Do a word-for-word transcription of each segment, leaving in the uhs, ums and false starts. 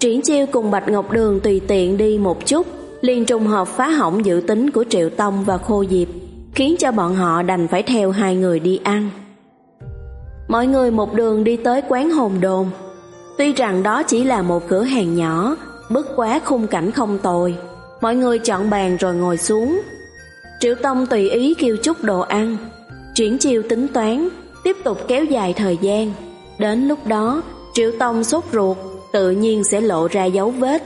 Triển Chiêu cùng Bạch Ngọc Đường tùy tiện đi một chút, liền trùng hợp phá hỏng dự tính của Triệu Tông và Khô Diệp, khiến cho bọn họ đành phải theo hai người đi ăn. Mọi người một đường đi tới quán Hồn Đồn. Tuy rằng đó chỉ là một cửa hàng nhỏ, bất quá khung cảnh không tồi. Mọi người chọn bàn rồi ngồi xuống. Triệu Tông tùy ý kêu chút đồ ăn. Triển Chiêu tính toán, tiếp tục kéo dài thời gian. Đến lúc đó, Triệu Tông sốt ruột, tự nhiên sẽ lộ ra dấu vết.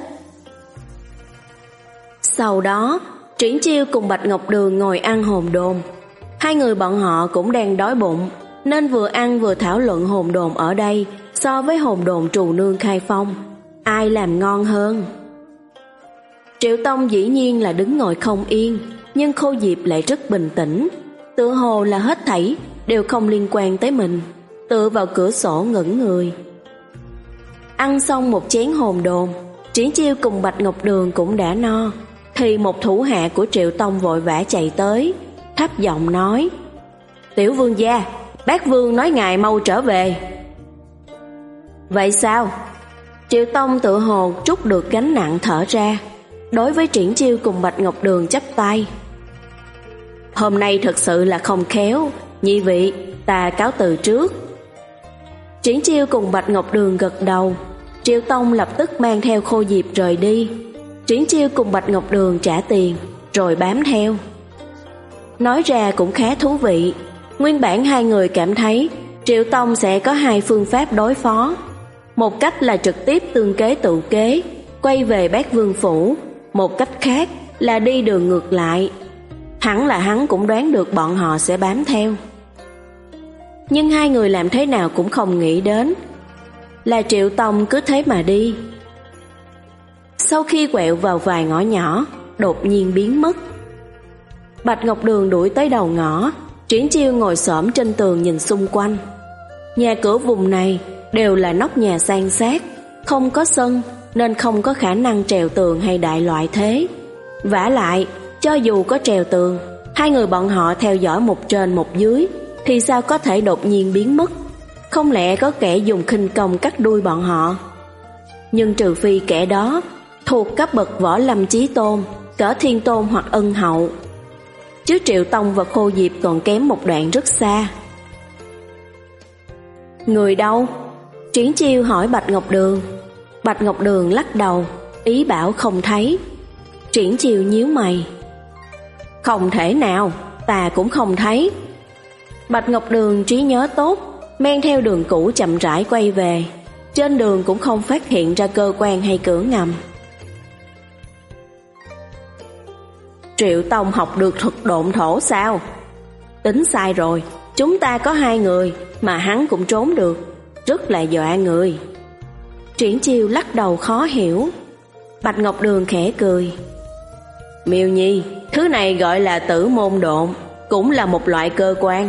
Sau đó, Triển Chiêu cùng Bạch Ngọc Đường ngồi ăn Hồn Đồn. Hai người bọn họ cũng đang đói bụng, nên vừa ăn vừa thảo luận Hồn Đồn ở đây so với Hồn Đồn Trù Nương Khai Phong, ai làm ngon hơn. Triệu Tông dĩ nhiên là đứng ngồi không yên, nhưng Khô Diệp lại rất bình tĩnh, tựa hồ là hết thảy đều không liên quan tới mình, tựa vào cửa sổ ngẩn người. Ăn xong một chén Hồn Đồn, Triển Chiêu cùng Bạch Ngọc Đường cũng đã no, thì một thủ hạ của Triệu Tông vội vã chạy tới, thấp giọng nói: "Tiểu vương gia, bác vương nói ngài mau trở về." "Vậy sao?" Triệu Tông tự hồ trút được gánh nặng thở ra, đối với Triển Chiêu cùng Bạch Ngọc Đường chắp tay: "Hôm nay thật sự là không khéo, nhị vị, ta cáo từ trước." Triển Chiêu cùng Bạch Ngọc Đường gật đầu. Triệu Tông lập tức mang theo Khô Diệp rời đi. Triển Chiêu cùng Bạch Ngọc Đường trả tiền rồi bám theo. Nói ra cũng khá thú vị. Nguyên bản hai người cảm thấy Triệu Tông sẽ có hai phương pháp đối phó. Một cách là trực tiếp tương kế tự kế, quay về Bát Vương phủ. Một cách khác là đi đường ngược lại. Hẳn là hắn cũng đoán được bọn họ sẽ bám theo. Nhưng hai người làm thế nào cũng không nghĩ đến là Triệu Tông cứ thế mà đi. Sau khi quẹo vào vài ngõ nhỏ, đột nhiên biến mất. Bạch Ngọc Đường đuổi tới đầu ngõ. Triển Chiêu ngồi xổm trên tường nhìn xung quanh. Nhà cửa vùng này đều là nóc nhà san sát, không có sân nên không có khả năng trèo tường hay đại loại thế. Vả lại, cho dù có trèo tường, hai người bọn họ theo dõi một trên một dưới thì sao có thể đột nhiên biến mất? Không lẽ có kẻ dùng khinh công cắt đuôi bọn họ? Nhưng trừ phi kẻ đó thuộc cấp bậc võ lâm chí tôn, cỡ thiên tôn hoặc ân hậu, chứ Triệu Tông và Khô Diệp còn kém một đoạn rất xa. "Người đâu?" Triển Chiêu hỏi Bạch Ngọc Đường. Bạch Ngọc Đường lắc đầu, ý bảo không thấy. Triển Chiêu nhíu mày: "Không thể nào, ta cũng không thấy." Bạch Ngọc Đường trí nhớ tốt, men theo đường cũ chậm rãi quay về. Trên đường cũng không phát hiện ra cơ quan hay cửa ngầm. "Triệu Tông học được thuật độn thổ sao?" "Tính sai rồi, chúng ta có hai người mà hắn cũng trốn được, rất là dọa người." Triển Chiêu lắc đầu khó hiểu. Bạch Ngọc Đường khẽ cười: "Miêu Nhi, thứ này gọi là tử môn độn, cũng là một loại cơ quan."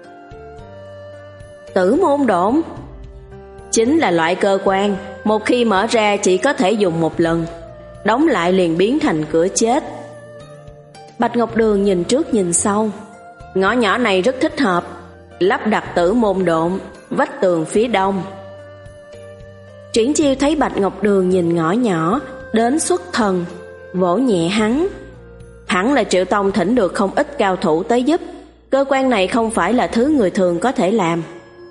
"Tử môn độn?" "Chính là loại cơ quan, một khi mở ra chỉ có thể dùng một lần, đóng lại liền biến thành cửa chết." Bạch Ngọc Đường nhìn trước nhìn sau. Ngõ nhỏ này rất thích hợp, lắp đặt tử môn độn, vách tường phía đông. Triển Chiêu thấy Bạch Ngọc Đường nhìn ngõ nhỏ, đến xuất thần, vỗ nhẹ hắn. Hẳn là Triệu Tông thỉnh được không ít cao thủ tới giúp, cơ quan này không phải là thứ người thường có thể làm.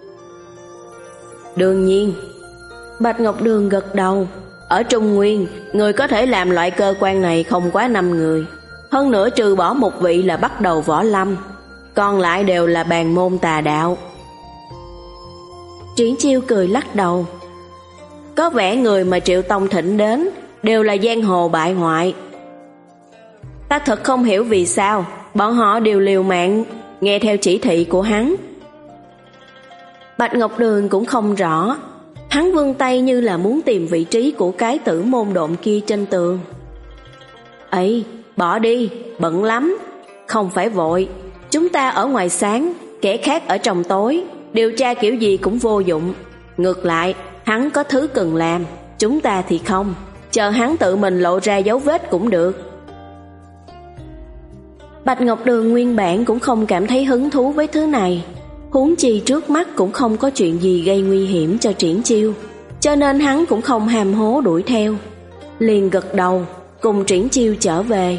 "Đương nhiên." Bạch Ngọc Đường gật đầu. "Ở Trung Nguyên, người có thể làm loại cơ quan này không quá năm người. Hơn nữa trừ bỏ một vị là bắt đầu võ lâm, còn lại đều là bàn môn tà đạo." Triển Chiêu cười lắc đầu. "Có vẻ người mà Triệu Tông thỉnh đến đều là giang hồ bại hoại. Ta thật không hiểu vì sao bọn họ đều liều mạng nghe theo chỉ thị của hắn." Bạch Ngọc Đường cũng không rõ. Hắn vươn tay như là muốn tìm vị trí của cái tử môn độn kia trên tường. "Ấy, bỏ đi, bận lắm. Không phải vội, chúng ta ở ngoài sáng, kẻ khác ở trong tối, điều tra kiểu gì cũng vô dụng. Ngược lại, hắn có thứ cần làm, chúng ta thì không. Chờ hắn tự mình lộ ra dấu vết cũng được." Bạch Ngọc Đường nguyên bản cũng không cảm thấy hứng thú với thứ này, huống chi trước mắt cũng không có chuyện gì gây nguy hiểm cho Triển Chiêu. cho nên hắn cũng không hàm hố đuổi theo, liền gật đầu cùng Triển Chiêu trở về.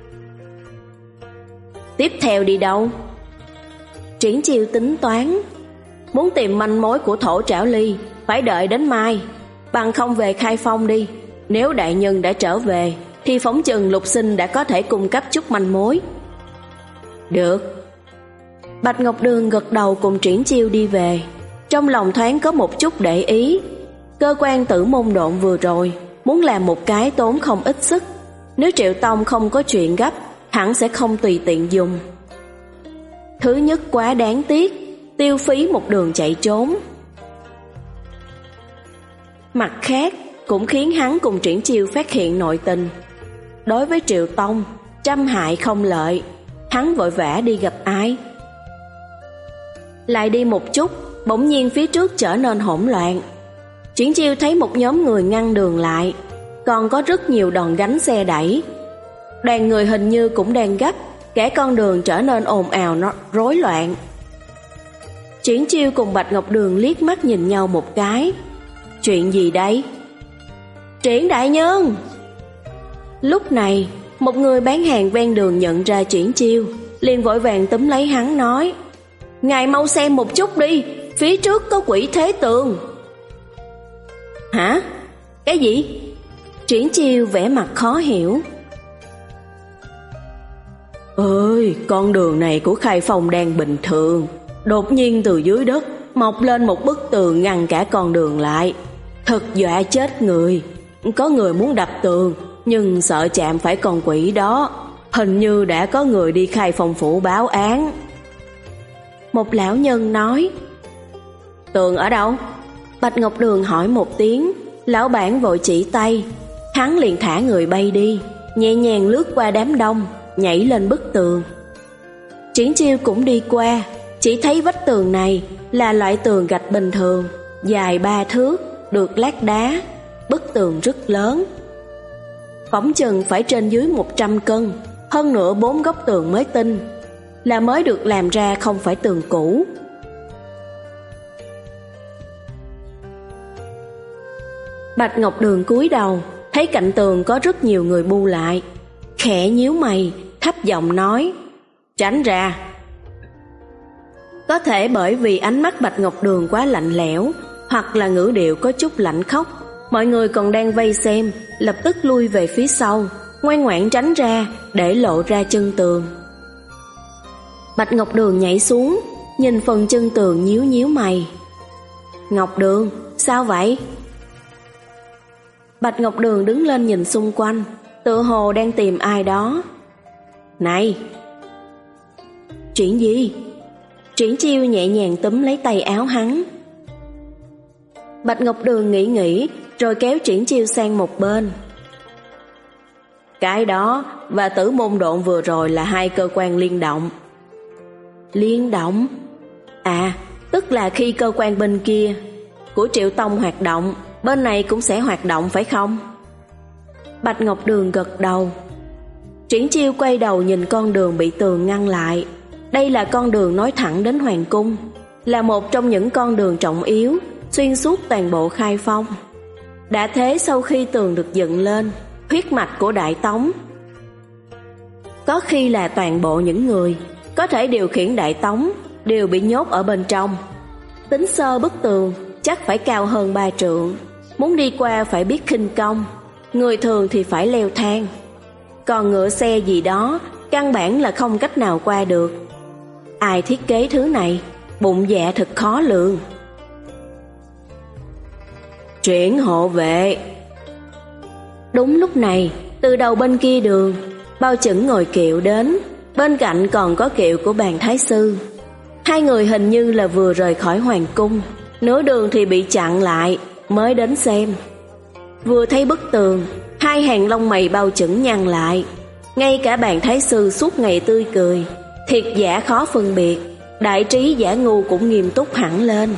Tiếp theo đi đâu? Triển Chiêu tính toán, muốn tìm manh mối của Thổ Trảo Ly phải đợi đến mai, bằng không về Khai Phong đi. Nếu đại nhân đã trở về thì phóng chừng Lục Sinh đã có thể cung cấp chút manh mối. Được. Bạch Ngọc Đường gật đầu cùng Triển Chiêu đi về, trong lòng thoáng có một chút để ý. Cơ quan Tử Môn Độn vừa rồi muốn làm một cái tốn không ít sức, nếu Triệu Tông không có chuyện gấp hẳn sẽ không tùy tiện dùng. Thứ nhất quá đáng tiếc, tiêu phí một đường chạy trốn. Mặt khác cũng khiến hắn cùng Triển Chiêu phát hiện nội tình. Đối với Triệu Tông, trăm hại không lợi, hắn vội vã đi gặp ai. Lại đi một chút, bỗng nhiên phía trước trở nên hỗn loạn. Triển Chiêu thấy một nhóm người ngăn đường lại, còn có rất nhiều đòn gánh xe đẩy. Đoàn người hình như cũng đang gấp, cả con đường trở nên ồn ào nó rối loạn. Triển Chiêu cùng Bạch Ngọc Đường liếc mắt nhìn nhau một cái. Chuyện gì đây? Triển đại nhân! Lúc này, một người bán hàng ven đường nhận ra Triển Chiêu, liền vội vàng túm lấy hắn nói: Ngài mau xem một chút đi, phía trước có quỷ thế tường. Hả? Cái gì? Triển Chiêu vẻ mặt khó hiểu. Ơi, con đường này của Khai Phong đang bình thường, đột nhiên từ dưới đất mọc lên một bức tường ngăn cả con đường lại, thật dọa chết người. Có người muốn đập tường, nhưng sợ chạm phải con quỷ đó. Hình như đã có người đi Khai Phong phủ báo án. Một lão nhân nói. Tường ở đâu? Bạch Ngọc Đường hỏi một tiếng. Lão bản vội chỉ tay. Hắn liền thả người bay đi, nhẹ nhàng lướt qua đám đông, nhảy lên bức tường. Triển Chiêu cũng đi qua, chỉ thấy vách tường này là loại tường gạch bình thường, dài ba thước, được lát đá. Bức tường rất lớn, phỏng chừng phải trên dưới một trăm cân, hơn nữa bốn góc tường mới tinh, là mới được làm ra, không phải tường cũ. Bạch Ngọc Đường cúi đầu, thấy cạnh tường có rất nhiều người bu lại, khẽ nhíu mày, thấp giọng nói: Tránh ra. Có thể bởi vì ánh mắt Bạch Ngọc Đường quá lạnh lẽo, hoặc là ngữ điệu có chút lạnh khóc, mọi người còn đang vây xem, lập tức lui về phía sau, ngoan ngoãn tránh ra, để lộ ra chân tường. Bạch Ngọc Đường nhảy xuống, nhìn phần chân tường nhíu nhíu mày. Ngọc Đường, sao vậy? Bạch Ngọc Đường đứng lên nhìn xung quanh, tựa hồ đang tìm ai đó. Này! Chuyện gì? Triển Chiêu nhẹ nhàng túm lấy tay áo hắn. Bạch Ngọc Đường nghĩ nghĩ, rồi kéo Triển Chiêu sang một bên. Cái đó và Tử Môn Độn vừa rồi là hai cơ quan liên động. Liên động? À, tức là khi cơ quan bên kia của Triệu Tông hoạt động, bên này cũng sẽ hoạt động phải không? Bạch Ngọc Đường gật đầu. Triển Chiêu quay đầu nhìn con đường bị tường ngăn lại. Đây là con đường nối thẳng đến Hoàng Cung, là một trong những con đường trọng yếu xuyên suốt toàn bộ Khai Phong. Đã thế sau khi tường được dựng lên, huyết mạch của Đại Tống, có khi là toàn bộ những người có thể điều khiển Đại Tống, đều bị nhốt ở bên trong. Tính sơ bức tường chắc phải cao hơn ba trượng, muốn đi qua phải biết khinh công, người thường thì phải leo thang. Còn ngựa xe gì đó căn bản là không cách nào qua được. Ai thiết kế thứ này, bụng dạ thật khó lường. Chuyển hộ vệ. Đúng lúc này, từ đầu bên kia đường, Bao Chững ngồi kiệu đến, bên cạnh còn có kiệu của Bàn Thái Sư. Hai người hình như là vừa rời khỏi Hoàng Cung, nửa đường thì bị chặn lại, mới đến xem. Vừa thấy bức tường, hai hàng lông mày Bao Chững nhăn lại. Ngay cả Bàn Thái Sư suốt ngày tươi cười, thiệt giả khó phân biệt, đại trí giả ngu cũng nghiêm túc hẳn lên.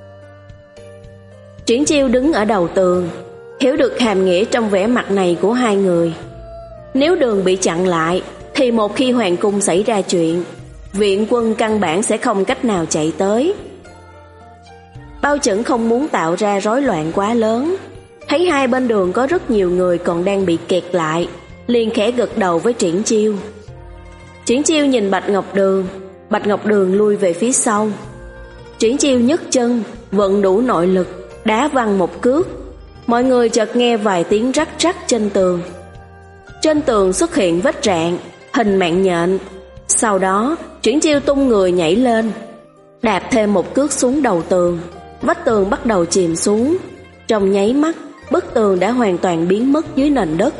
Triển Chiêu đứng ở đầu tường, hiểu được hàm nghĩa trong vẻ mặt này của hai người. Nếu đường bị chặn lại, thì một khi Hoàng Cung xảy ra chuyện, viện quân căn bản sẽ không cách nào chạy tới. Bao Chẩn không muốn tạo ra rối loạn quá lớn. Thấy hai bên đường có rất nhiều người còn đang bị kẹt lại, liền khẽ gật đầu với Triển Chiêu. Triển Chiêu nhìn Bạch Ngọc Đường, Bạch Ngọc Đường lui về phía sau. Triển Chiêu nhấc chân, vận đủ nội lực, đá văng một cước. Mọi người chợt nghe vài tiếng rắc rắc trên tường. Trên tường xuất hiện vết rạn, hình mạng nhện. Sau đó, Triển Chiêu tung người nhảy lên, đạp thêm một cước xuống đầu tường. Vách tường bắt đầu chìm xuống. Trong nháy mắt, bức tường đã hoàn toàn biến mất dưới nền đất.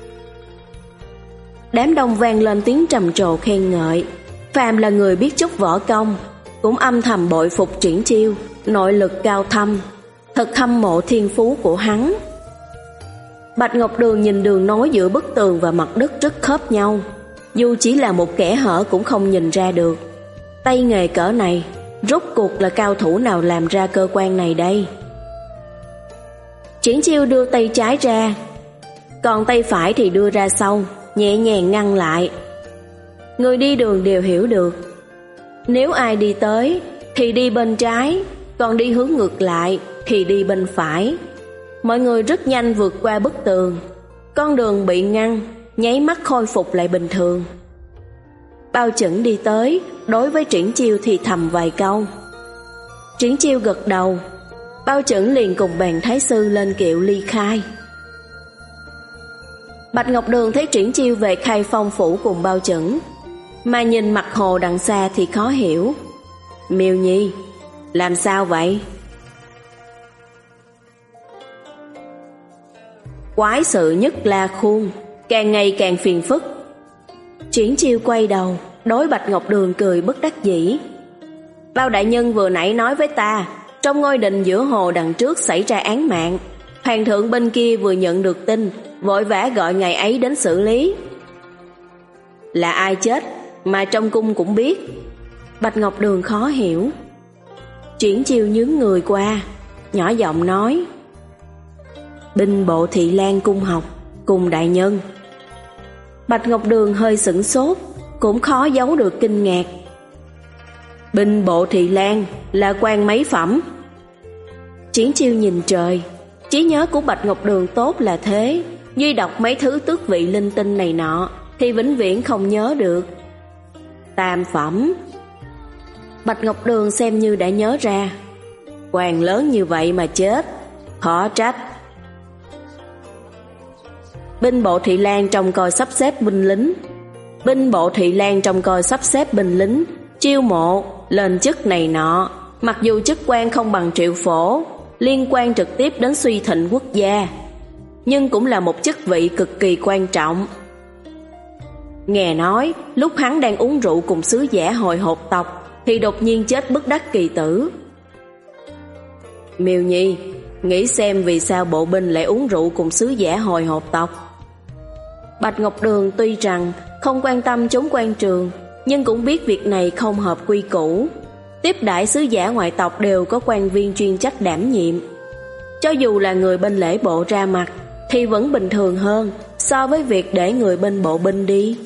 Đám đông vang lên tiếng trầm trồ khen ngợi. Phàm là người biết chút võ công, cũng âm thầm bội phục Triển Chiêu, nội lực cao thâm, thật hâm mộ thiên phú của hắn. Bạch Ngọc Đường nhìn đường nối giữa bức tường và mặt đất rất khớp nhau, dù chỉ là một kẽ hở cũng không nhìn ra được. Tay nghề cỡ này, rốt cuộc là cao thủ nào làm ra cơ quan này đây? Triển Chiêu đưa tay trái ra, còn tay phải thì đưa ra sau, nhẹ nhàng ngăn lại. Người đi đường đều hiểu được, nếu ai đi tới thì đi bên trái, còn đi hướng ngược lại thì đi bên phải. Mọi người rất nhanh vượt qua bức tường, con đường bị ngăn nháy mắt khôi phục lại bình thường. Bao Chẩn đi tới, đối với Triển Chiêu thì thầm vài câu. Triển Chiêu gật đầu, Bao Chẩn liền cùng bàn thái sư lên kiệu ly khai. Bạch Ngọc Đường thấy Triển Chiêu về Khai Phong phủ cùng Bao Chẩn, mà nhìn mặt hồ đằng xa thì khó hiểu. Miêu Nhi, làm sao vậy? Quái sự nhất La Khuôn, càng ngày càng phiền phức. Triển Chiêu quay đầu, đối Bạch Ngọc Đường cười bất đắc dĩ. Bao đại nhân vừa nãy nói với ta, trong ngôi đình giữa hồ đằng trước xảy ra án mạng. Hoàng thượng bên kia vừa nhận được tin, vội vã gọi ngày ấy đến xử lý. Là ai chết mà trong cung cũng biết? Bạch Ngọc Đường khó hiểu. Triển Chiêu nhướng người qua, nhỏ giọng nói: Binh bộ Thị Lang cung học, cùng đại nhân. Bạch Ngọc Đường hơi sửng sốt, cũng khó giấu được kinh ngạc. Binh bộ Thị Lang là quan mấy phẩm? Triển Chiêu nhìn trời, trí nhớ của Bạch Ngọc Đường tốt là thế, duy đọc mấy thứ tước vị linh tinh này nọ thì vĩnh viễn không nhớ được. Tam phẩm. Bạch Ngọc Đường xem như đã nhớ ra. Quan lớn như vậy mà chết, khó trách. Binh bộ Thị Lang trông coi sắp xếp binh lính. Binh bộ Thị Lang trông coi sắp xếp binh lính, chiêu mộ, lên chức này nọ. Mặc dù chức quan không bằng triệu phổ, liên quan trực tiếp đến suy thịnh quốc gia, nhưng cũng là một chức vị cực kỳ quan trọng. Nghe nói lúc hắn đang uống rượu cùng sứ giả hồi hộp tộc thì đột nhiên chết bất đắc kỳ tử. Miêu Nhi, nghĩ xem vì sao bộ binh lại uống rượu cùng sứ giả hồi hộp tộc? Bạch Ngọc Đường tuy rằng không quan tâm chống quan trường, nhưng cũng biết việc này không hợp quy củ. Tiếp đãi sứ giả ngoại tộc đều có quan viên chuyên trách đảm nhiệm. Cho dù là người bên lễ bộ ra mặt thì vẫn bình thường hơn so với việc để người bên bộ binh đi.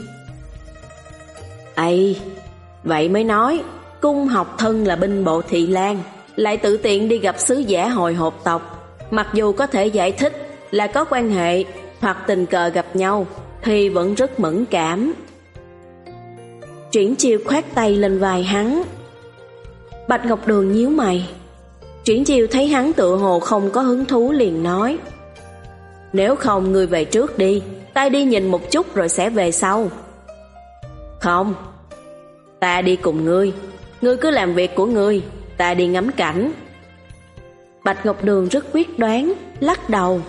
Ây, vậy mới nói cung học thân là binh bộ Thị Lang, lại tự tiện đi gặp sứ giả hồi hộp tộc. Mặc dù có thể giải thích là có quan hệ hoặc tình cờ gặp nhau, thì vẫn rất mẫn cảm. Triển Chiêu khoát tay lên vai hắn. Bạch Ngọc Đường nhíu mày. Triển Chiêu thấy hắn tựa hồ không có hứng thú liền nói: Nếu không ngươi về trước đi, ta đi nhìn một chút rồi sẽ về sau. Không, ta đi cùng ngươi. Ngươi cứ làm việc của ngươi, ta đi ngắm cảnh. Bạch Ngọc Đường rất quyết đoán, lắc đầu.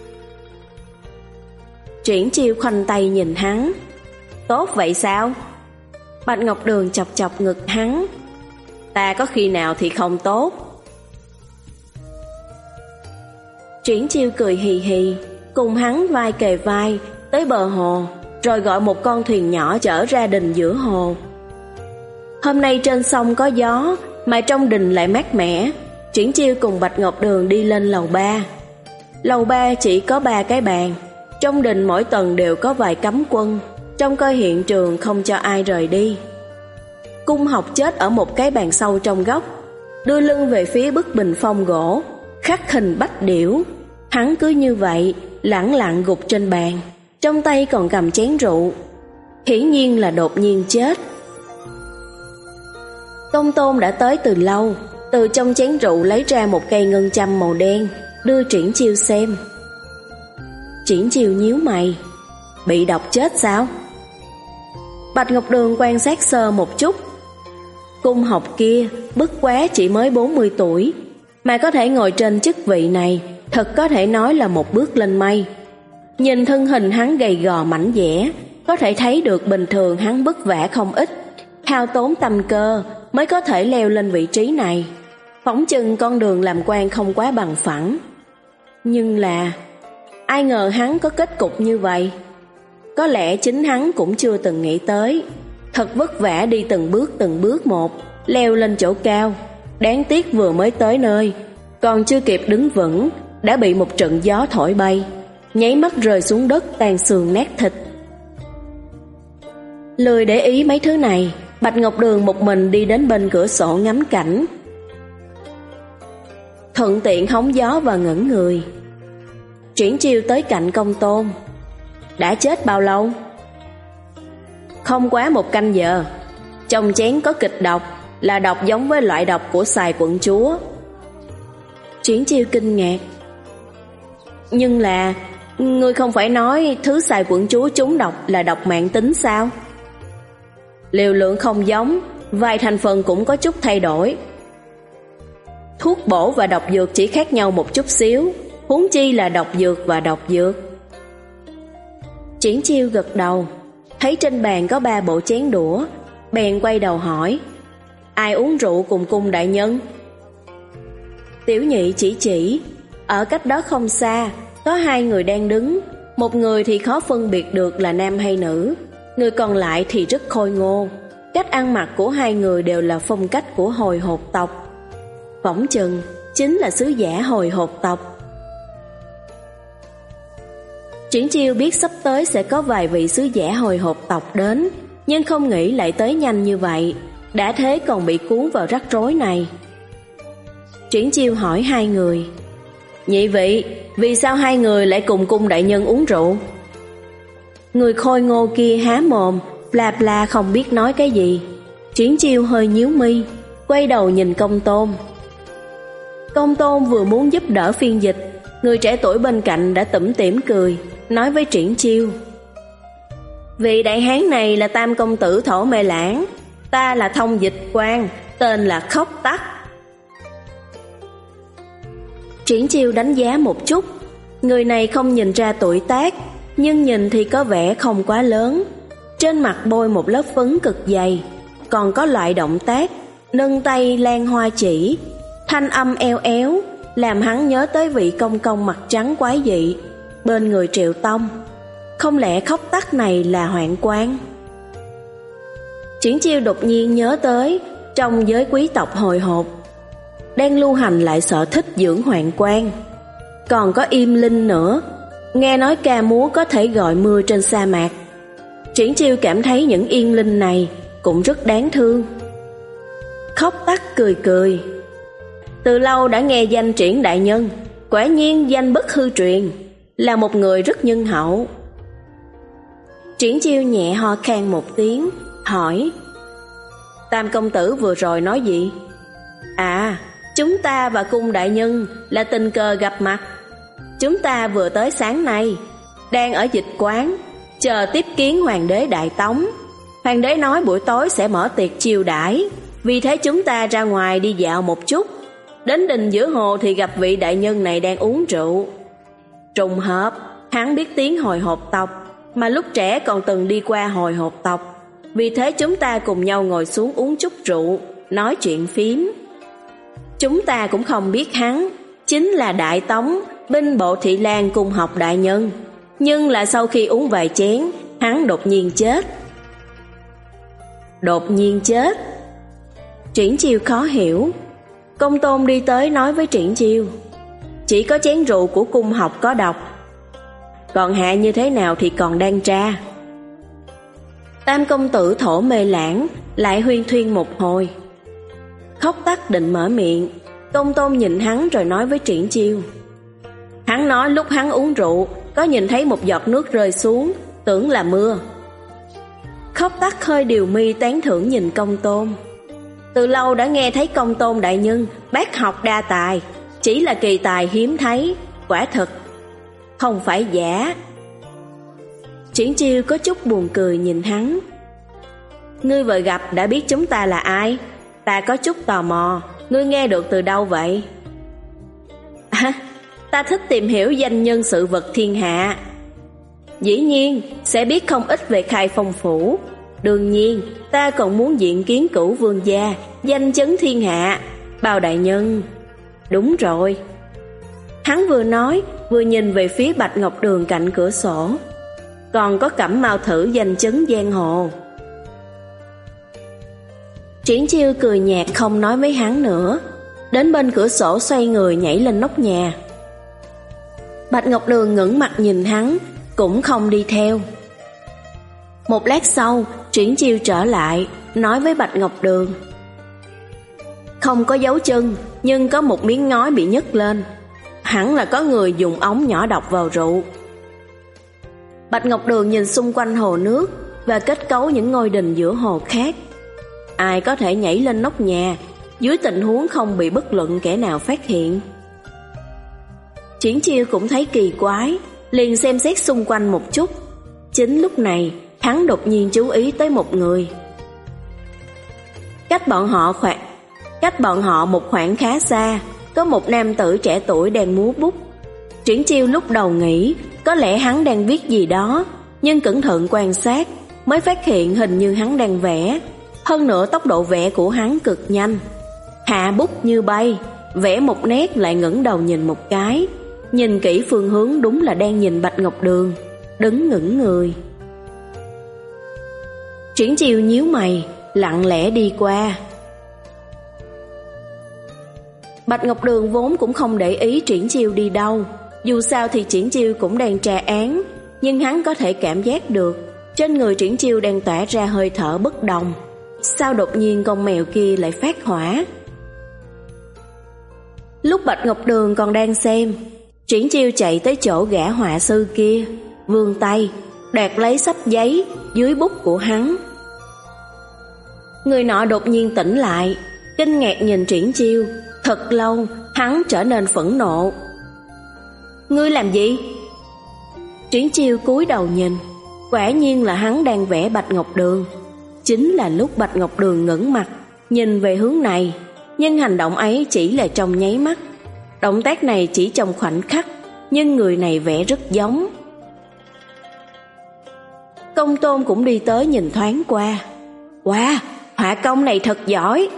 Triển Chiêu khoanh tay nhìn hắn. Tốt vậy sao? Bạch Ngọc Đường chọc chọc ngực hắn. Ta có khi nào thì không tốt. Triển Chiêu cười hì hì, cùng hắn vai kề vai tới bờ hồ, rồi gọi một con thuyền nhỏ chở ra đình giữa hồ. Hôm nay trên sông có gió, mà trong đình lại mát mẻ. Triển Chiêu cùng Bạch Ngọc Đường đi lên lầu ba. Lầu ba chỉ có ba cái bàn, trong đình mỗi tầng đều có vài cấm quân, trông coi hiện trường không cho ai rời đi. Cung học chết ở một cái bàn sâu trong góc, đưa lưng về phía bức bình phong gỗ, khắc hình bách điểu. Hắn cứ như vậy, lẳng lặng gục trên bàn, trong tay còn cầm chén rượu. Hiển nhiên là đột nhiên chết. Công Tôn đã tới từ lâu, từ trong chén rượu lấy ra một cây ngân châm màu đen, đưa Triển Chiêu xem. Triển Chiêu nhíu mày, bị độc chết sao? Bạch Ngọc Đường quan sát sơ một chút. Cung học kia bất quá chỉ mới bốn mươi tuổi, mà có thể ngồi trên chức vị này, thật có thể nói là một bước lên mây. Nhìn thân hình hắn gầy gò mảnh dẻ, có thể thấy được bình thường hắn vất vả không ít, hao tốn tâm cơ mới có thể leo lên vị trí này. Phỏng chừng con đường làm quan không quá bằng phẳng. Nhưng là ai ngờ hắn có kết cục như vậy. Có lẽ chính hắn cũng chưa từng nghĩ tới. Thật vất vả đi từng bước từng bước một, leo lên chỗ cao. Đáng tiếc vừa mới tới nơi, còn chưa kịp đứng vững, đã bị một trận gió thổi bay, nháy mắt rơi xuống đất tan xương nát thịt. Lười để ý mấy thứ này, Bạch Ngọc Đường một mình đi đến bên cửa sổ ngắm cảnh, thuận tiện hóng gió và ngẩn người. Triển Chiêu tới cạnh Công Tôn. Đã chết bao lâu? Không quá một canh giờ. Trong chén có kịch độc, là độc giống với loại độc của Sài quận chúa. Triển Chiêu kinh ngạc. Nhưng là ngươi không phải nói thứ Sài quận chúa trúng độc là độc mãn tính sao? Liều lượng không giống, vài thành phần cũng có chút thay đổi. Thuốc bổ và độc dược chỉ khác nhau một chút xíu, huống chi là độc dược và độc dược. Triển Chiêu gật đầu, thấy trên bàn có ba bộ chén đũa, bèn quay đầu hỏi: ai uống rượu cùng cung đại nhân? Tiểu nhị chỉ chỉ, ở cách đó không xa, có hai người đang đứng, một người thì khó phân biệt được là nam hay nữ, người còn lại thì rất khôi ngô. Cách ăn mặc của hai người đều là phong cách của Hồi Hột tộc. Phỏng chừng chính là sứ giả Hồi Hột tộc. Triển Chiêu biết sắp tới sẽ có vài vị sứ giả Hồi Hột tộc đến, nhưng không nghĩ lại tới nhanh như vậy, đã thế còn bị cuốn vào rắc rối này. Triển Chiêu hỏi hai người: nhị vị, vì sao hai người lại cùng cung đại nhân uống rượu? Người khôi ngô kia há mồm, bla bla không biết nói cái gì. Triển Chiêu hơi nhíu mi, quay đầu nhìn Công Tôn. Công Tôn vừa muốn giúp đỡ phiên dịch, người trẻ tuổi bên cạnh đã tủm tỉm cười, nói với Triển Chiêu: vị đại hán này là Tam công tử Thổ Mê Lãng, ta là thông dịch quan, tên là Khốc Tắc. Triển Chiêu đánh giá một chút, người này không nhìn ra tuổi tác, nhưng nhìn thì có vẻ không quá lớn. Trên mặt bôi một lớp phấn cực dày, còn có loại động tác nâng tay lan hoa chỉ, thanh âm eo éo, làm hắn nhớ tới vị công công mặt trắng quái dị bên người Triệu Tông. Không lẽ Khốc Tắc này là hoạn quan? Triển Chiêu đột nhiên nhớ tới trong giới quý tộc Hồi Hột đang lưu hành lại sở thích dưỡng hoạn quan. Còn có Im Linh nữa, nghe nói ca múa có thể gọi mưa trên sa mạc. Triển Chiêu cảm thấy những yên linh này cũng rất đáng thương. Khốc Tắc cười cười: từ lâu đã nghe danh Triển đại nhân, quả nhiên danh bất hư truyền, là một người rất nhân hậu. Triển Chiêu nhẹ ho khan một tiếng, hỏi: Tam công tử vừa rồi nói gì? À, chúng ta và cung đại nhân là tình cờ gặp mặt. Chúng ta vừa tới sáng nay, đang ở dịch quán, chờ tiếp kiến hoàng đế Đại Tống. Hoàng đế nói buổi tối sẽ mở tiệc chiêu đãi, vì thế chúng ta ra ngoài đi dạo một chút. Đến đình giữa hồ thì gặp vị đại nhân này đang uống rượu. Trùng hợp, hắn biết tiếng Hồi Hột tộc, mà lúc trẻ còn từng đi qua Hồi Hột tộc. Vì thế chúng ta cùng nhau ngồi xuống uống chút rượu, nói chuyện phím. Chúng ta cũng không biết hắn chính là Đại Tống binh bộ thị lang cung học đại nhân, nhưng là sau khi uống vài chén, hắn đột nhiên chết. Đột nhiên chết? Triển Chiêu khó hiểu. Công Tôn đi tới nói với Triển Chiêu: chỉ có chén rượu của cung học có độc, còn hạ như thế nào thì còn đang tra. Tam công tử Thổ Mê Lãng lại huyên thuyên một hồi. Khóc Tắc định mở miệng, Công Tôn nhìn hắn rồi nói với Triển Chiêu. Hắn nói lúc hắn uống rượu, có nhìn thấy một giọt nước rơi xuống, tưởng là mưa. Khóc Tắc hơi điều mi tán thưởng nhìn Công Tôn. Từ lâu đã nghe thấy Công Tôn đại nhân bác học đa tài, chỉ là kỳ tài hiếm thấy, quả thực không phải giả. Triển Chiêu có chút buồn cười nhìn hắn. Ngươi vừa gặp đã biết chúng ta là ai? Ta có chút tò mò, ngươi nghe được từ đâu vậy? À, ta thích tìm hiểu danh nhân sự vật thiên hạ. Dĩ nhiên, sẽ biết không ít về Khai Phong Phủ. Đương nhiên, ta còn muốn diện kiến Cửu Vương gia, danh chấn thiên hạ. Bao đại nhân. Đúng rồi. Hắn vừa nói, vừa nhìn về phía Bạch Ngọc Đường cạnh cửa sổ. Còn có Cẩm Mao thử danh chấn giang hồ. Triển Chiêu cười nhạt không nói với hắn nữa, đến bên cửa sổ xoay người nhảy lên nóc nhà. Bạch Ngọc Đường ngẩng mặt nhìn hắn, cũng không đi theo. Một lát sau, Triển Chiêu trở lại, nói với Bạch Ngọc Đường. Không có dấu chân, nhưng có một miếng ngói bị nhấc lên. Hẳn là có người dùng ống nhỏ độc vào rượu. Bạch Ngọc Đường nhìn xung quanh hồ nước và kết cấu những ngôi đình giữa hồ khác. Ai có thể nhảy lên nóc nhà dưới tình huống không bị bất luận kẻ nào phát hiện? Triển Chiêu cũng thấy kỳ quái, liền xem xét xung quanh một chút. Chính lúc này, hắn đột nhiên chú ý tới một người. Cách bọn họ khoảng cách bọn họ một khoảng khá xa, có một nam tử trẻ tuổi đang múa bút. Triển Chiêu lúc đầu nghĩ có lẽ hắn đang viết gì đó, nhưng cẩn thận quan sát mới phát hiện hình như hắn đang vẽ. Hơn nữa tốc độ vẽ của hắn cực nhanh, hạ bút như bay, vẽ một nét lại ngẩng đầu nhìn một cái. Nhìn kỹ phương hướng đúng là đang nhìn Bạch Ngọc Đường, đứng ngẩn người. Triển Chiêu nhíu mày, lặng lẽ đi qua. Bạch Ngọc Đường vốn cũng không để ý Triển Chiêu đi đâu, dù sao thì Triển Chiêu cũng đang tra án, nhưng hắn có thể cảm giác được trên người Triển Chiêu đang tỏa ra hơi thở bất đồng. Sao đột nhiên con mèo kia lại phát hỏa? Lúc Bạch Ngọc Đường còn đang xem, Triển Chiêu chạy tới chỗ gã họa sư kia, vươn tay đoạt lấy xấp giấy dưới bút của hắn. Người nọ đột nhiên tỉnh lại, kinh ngạc nhìn Triển Chiêu. Thật lâu hắn trở nên phẫn nộ. Ngươi làm gì? Triển Chiêu cúi đầu nhìn, quả nhiên là hắn đang vẽ Bạch Ngọc Đường. Chính là lúc Bạch Ngọc Đường ngẩng mặt nhìn về hướng này, nhưng hành động ấy chỉ là trong nháy mắt. Động tác này chỉ trong khoảnh khắc, nhưng người này vẽ rất giống. Công Tôn cũng đi tới nhìn thoáng qua. Wow, họa công này thật giỏi.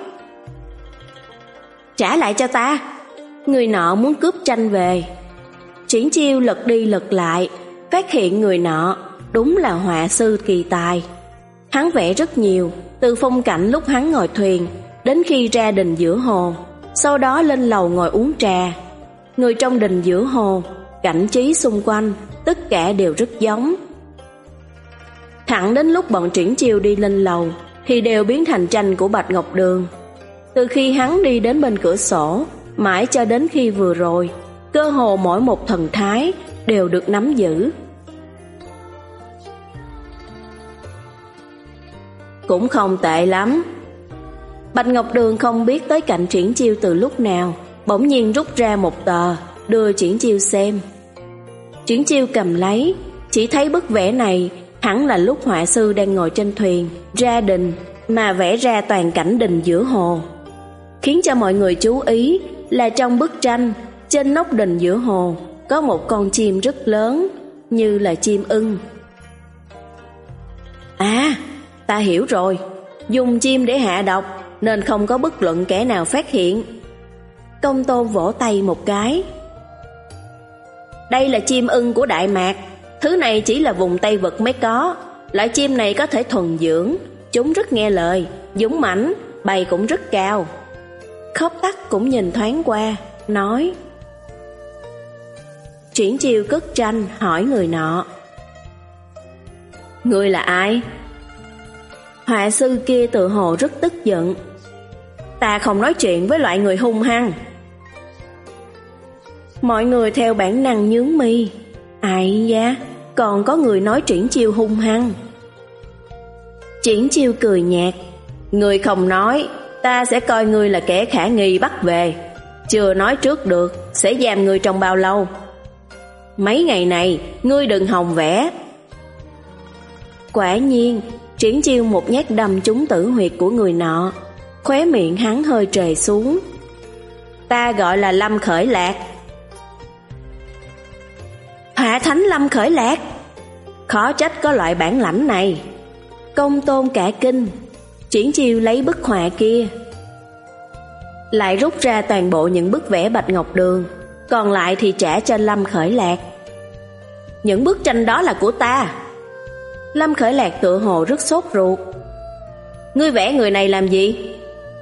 Trả lại cho ta. Người nọ muốn cướp tranh về. Triển Chiêu lật đi lật lại, phát hiện người nọ đúng là họa sư kỳ tài. Hắn vẽ rất nhiều, từ phong cảnh lúc hắn ngồi thuyền đến khi ra đình giữa hồ, sau đó lên lầu ngồi uống trà. Người trong đình giữa hồ, cảnh trí xung quanh, tất cả đều rất giống. Thẳng đến lúc bọn Triển Chiêu đi lên lầu thì đều biến thành tranh của Bạch Ngọc Đường. Từ khi hắn đi đến bên cửa sổ, mãi cho đến khi vừa rồi, cơ hồ mỗi một thần thái đều được nắm giữ. Cũng không tệ lắm. Bạch Ngọc Đường không biết tới cạnh Triển Chiêu từ lúc nào, bỗng nhiên rút ra một tờ, đưa Triển Chiêu xem. Triển Chiêu cầm lấy, chỉ thấy bức vẽ này hẳn là lúc họa sư đang ngồi trên thuyền, ra đình, mà vẽ ra toàn cảnh đình giữa hồ. Khiến cho mọi người chú ý là trong bức tranh, trên nóc đình giữa hồ, có một con chim rất lớn, như là chim ưng. À, ta hiểu rồi, dùng chim để hạ độc, nên không có bất luận kẻ nào phát hiện. Công Tôn vỗ tay một cái. Đây là chim ưng của Đại Mạc, thứ này chỉ là vùng Tây Vực mới có. Loại chim này có thể thuần dưỡng, chúng rất nghe lời, dũng mãnh, bay cũng rất cao. Khóc Tắc cũng nhìn thoáng qua, nói. Triển Chiêu cất tranh hỏi người nọ. Người là ai? Họa sư kia tự hồ rất tức giận. ta không nói chuyện với loại người hung hăng. Mọi người theo bản năng nhướng mi. Ai da, còn có người nói Triển Chiêu hung hăng. Triển Chiêu cười nhạt. Ngươi không nói, ta sẽ coi ngươi là kẻ khả nghi bắt về. Chưa nói trước được, sẽ giam ngươi trong bao lâu. Mấy ngày này, ngươi đừng hòng vẽ. Quả nhiên, Triển Chiêu một nhát đâm trúng tử huyệt của người nọ. Khóe miệng hắn hơi trề xuống. Ta gọi là Lâm Khởi Lạc. Hạ Thánh Lâm Khởi Lạc. Khó trách có loại bản lãnh này. Công Tôn cả kinh. Triển Chiêu lấy bức họa kia, lại rút ra toàn bộ những bức vẽ Bạch Ngọc Đường, còn lại thì trả cho Lâm Khởi Lạc. Những bức tranh đó là của ta. Lâm Khởi Lạc tựa hồ rất sốt ruột. Ngươi vẽ người này làm gì?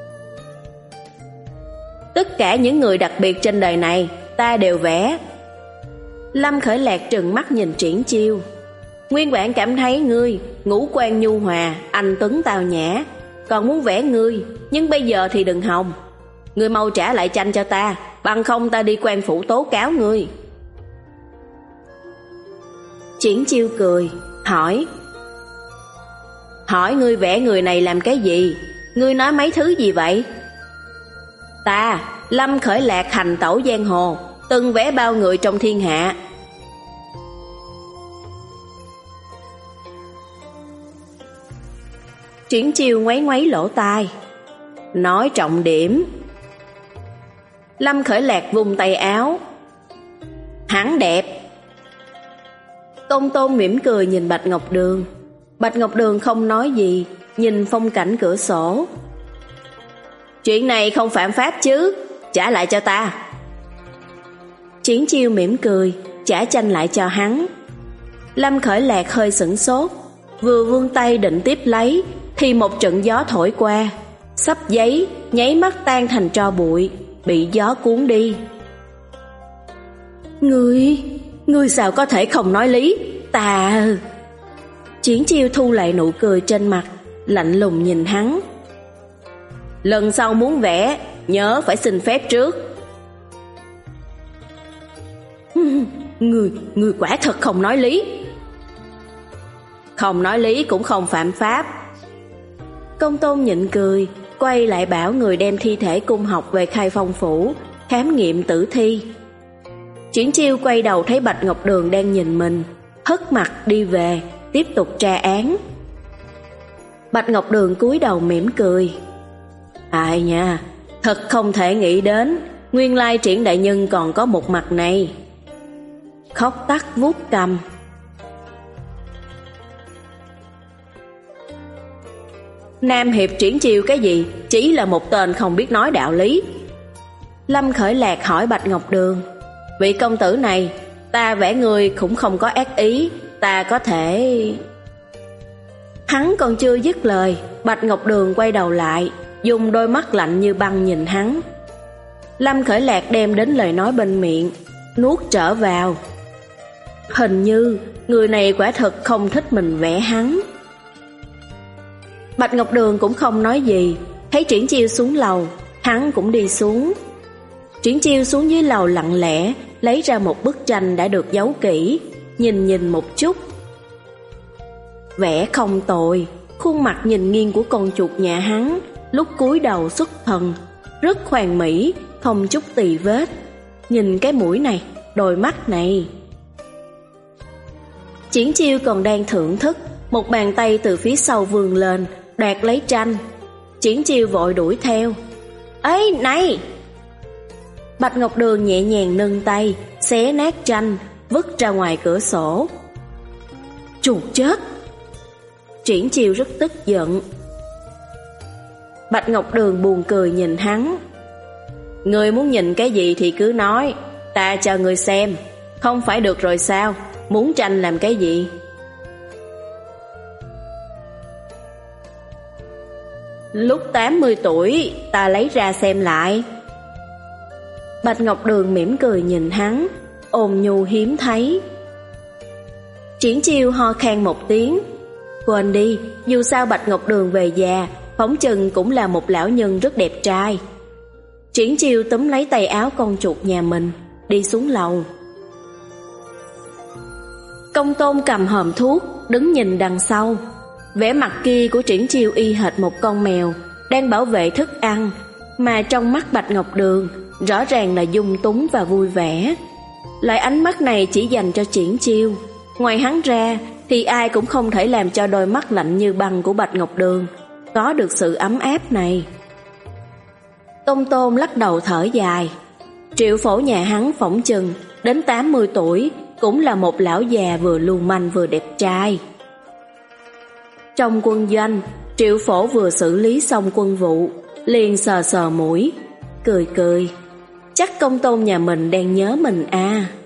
Tất cả những người đặc biệt trên đời này ta đều vẽ. Lâm Khởi Lạc trừng mắt nhìn Triển Chiêu. Nguyên bản cảm thấy ngươi ngũ quan nhu hòa, anh tuấn tao nhã, còn muốn vẽ ngươi, nhưng bây giờ thì đừng hòng. Ngươi mau trả lại tranh cho ta, bằng không ta đi quan phủ tố cáo ngươi. Triển Chiêu cười, hỏi. Hỏi ngươi vẽ người này làm cái gì? Ngươi nói mấy thứ gì vậy? Ta, Lâm Khởi Lạc hành tẩu giang hồ, từng vẽ bao người trong thiên hạ. Triển Chiêu ngoáy ngoáy lỗ tai. Nói trọng điểm. Lâm Khởi Lạc vung tay áo. Hắn đẹp. Công Tôn mỉm cười nhìn Bạch Ngọc Đường. Bạch Ngọc Đường không nói gì, nhìn phong cảnh cửa sổ. Chuyện này không phạm pháp chứ? Trả lại cho ta. Triển Chiêu mỉm cười, trả tranh lại cho hắn. Lâm Khởi Lạc hơi sửng sốt, vừa vươn tay định tiếp lấy thì một trận gió thổi qua, xấp giấy nháy mắt tan thành tro bụi, bị gió cuốn đi. Ngươi, ngươi sao có thể không nói lý? Ta... Triển Chiêu thu lại nụ cười trên mặt, lạnh lùng nhìn hắn. Lần sau muốn vẽ, nhớ phải xin phép trước. Ngươi, ngươi quả thật không nói lý. Không nói lý cũng không phạm pháp. Công Tôn nhịn cười, quay lại bảo người đem thi thể Cung Học về Khai Phong phủ khám nghiệm tử thi. Triển Chiêu quay đầu thấy Bạch Ngọc Đường đang nhìn mình, hất mặt đi về, tiếp tục tra án. Bạch Ngọc Đường cúi đầu mỉm cười. Ai nha, thật không thể nghĩ đến, nguyên lai Triển đại nhân còn có một mặt này. Khóc tắt vuốt cầm. Nam Hiệp Triển Chiêu cái gì, chỉ là một tên không biết nói đạo lý. Lâm Khởi Lạc hỏi Bạch Ngọc Đường. Vị công tử này, ta vẽ người cũng không có ác ý, ta có thể... Hắn còn chưa dứt lời, Bạch Ngọc Đường quay đầu lại, dùng đôi mắt lạnh như băng nhìn hắn. Lâm Khởi Lạc đem đến lời nói bên miệng, nuốt trở vào. Hình như người này quả thật không thích mình vẽ hắn. Bạch Ngọc Đường cũng không nói gì, thấy Triển Chiêu xuống lầu, hắn cũng đi xuống. Triển Chiêu xuống dưới lầu lặng lẽ, lấy ra một bức tranh đã được giấu kỹ, nhìn nhìn một chút. Vẽ không tồi, khuôn mặt nhìn nghiêng của con chuột nhà hắn, lúc cúi đầu xuất thần, rất hoàn mỹ, không chút tì vết. Nhìn cái mũi này, đôi mắt này. Triển Chiêu còn đang thưởng thức, một bàn tay từ phía sau vươn lên, đoạt lấy tranh. Triển Chiêu vội đuổi theo. Ê, này! Bạch Ngọc Đường nhẹ nhàng nâng tay, xé nát tranh, vứt ra ngoài cửa sổ. Chuột chết! Triển Chiêu rất tức giận. Bạch Ngọc Đường buồn cười nhìn hắn. Ngươi muốn nhìn cái gì thì cứ nói, ta cho ngươi xem. Không phải được rồi sao? Muốn tranh làm cái gì? Lúc tám mươi tuổi, ta lấy ra xem lại. Bạch Ngọc Đường mỉm cười nhìn hắn, ôn nhu hiếm thấy. Triển Chiêu ho khan một tiếng. Quên đi, dù sao Bạch Ngọc Đường về già phỏng chừng cũng là một lão nhân rất đẹp trai. Triển Chiêu túm lấy tay áo con chuột nhà mình, đi xuống lầu. Công Tôn cầm hòm thuốc, đứng nhìn đằng sau. Vẻ mặt kia của Triển Chiêu y hệt một con mèo đang bảo vệ thức ăn, mà trong mắt Bạch Ngọc Đường rõ ràng là dung túng và vui vẻ. Loại ánh mắt này chỉ dành cho Triển Chiêu, ngoài hắn ra thì ai cũng không thể làm cho đôi mắt lạnh như băng của Bạch Ngọc Đường có được sự ấm áp này. Công Tôn lắc đầu thở dài. Triệu phổ nhà hắn phỏng chừng đến tám mươi tuổi cũng là một lão già vừa lưu manh vừa đẹp trai. Trong quân doanh, Triệu phổ vừa xử lý xong quân vụ, liền sờ sờ mũi, cười cười. Chắc Công Tôn nhà mình đang nhớ mình à.